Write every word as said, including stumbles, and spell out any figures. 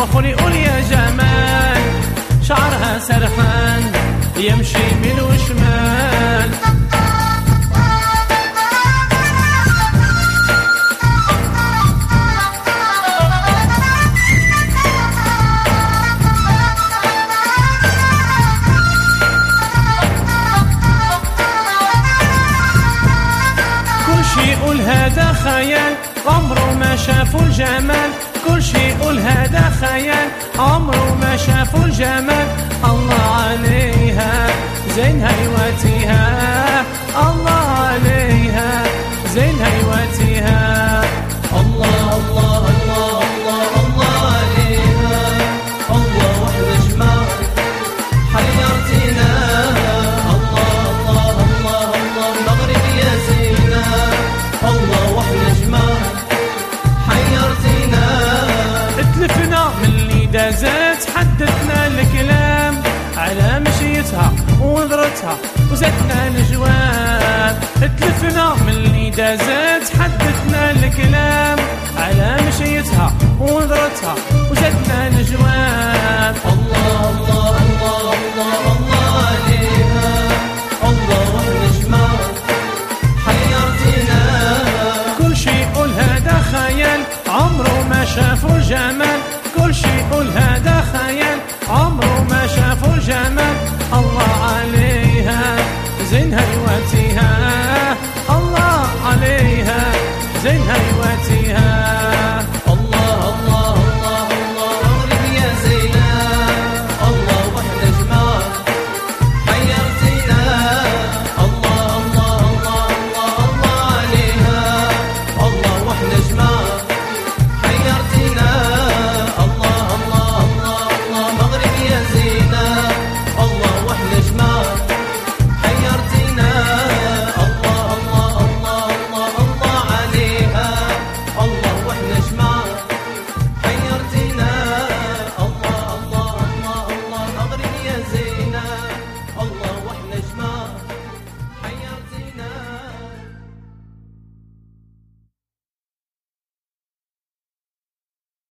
الاخر يقول يا جمال، شعرها سرحان يمشي يمين وشمال. كل شي يقول هذا خيال عمره ما شافوا الجمال، كل شي يقول هذا خيال عمره ما شافوا الجمال. الله عليها زين هيواتيها، الله عليها زين هيواتيها. الله الله الله الله الله عليها، الله وحده جمال حيرتينا. الله الله الله الله المغرب يا زينة، الله وحده جمال حيرتينا. اتلفنا من اللي دازت حدثنا الكلام على مشيتها ونظرتها وزدنا الجواب. اتلفنا من اللي دازت حدثنا الكلام على مشيتها ونظرتها وزدنا الجواب.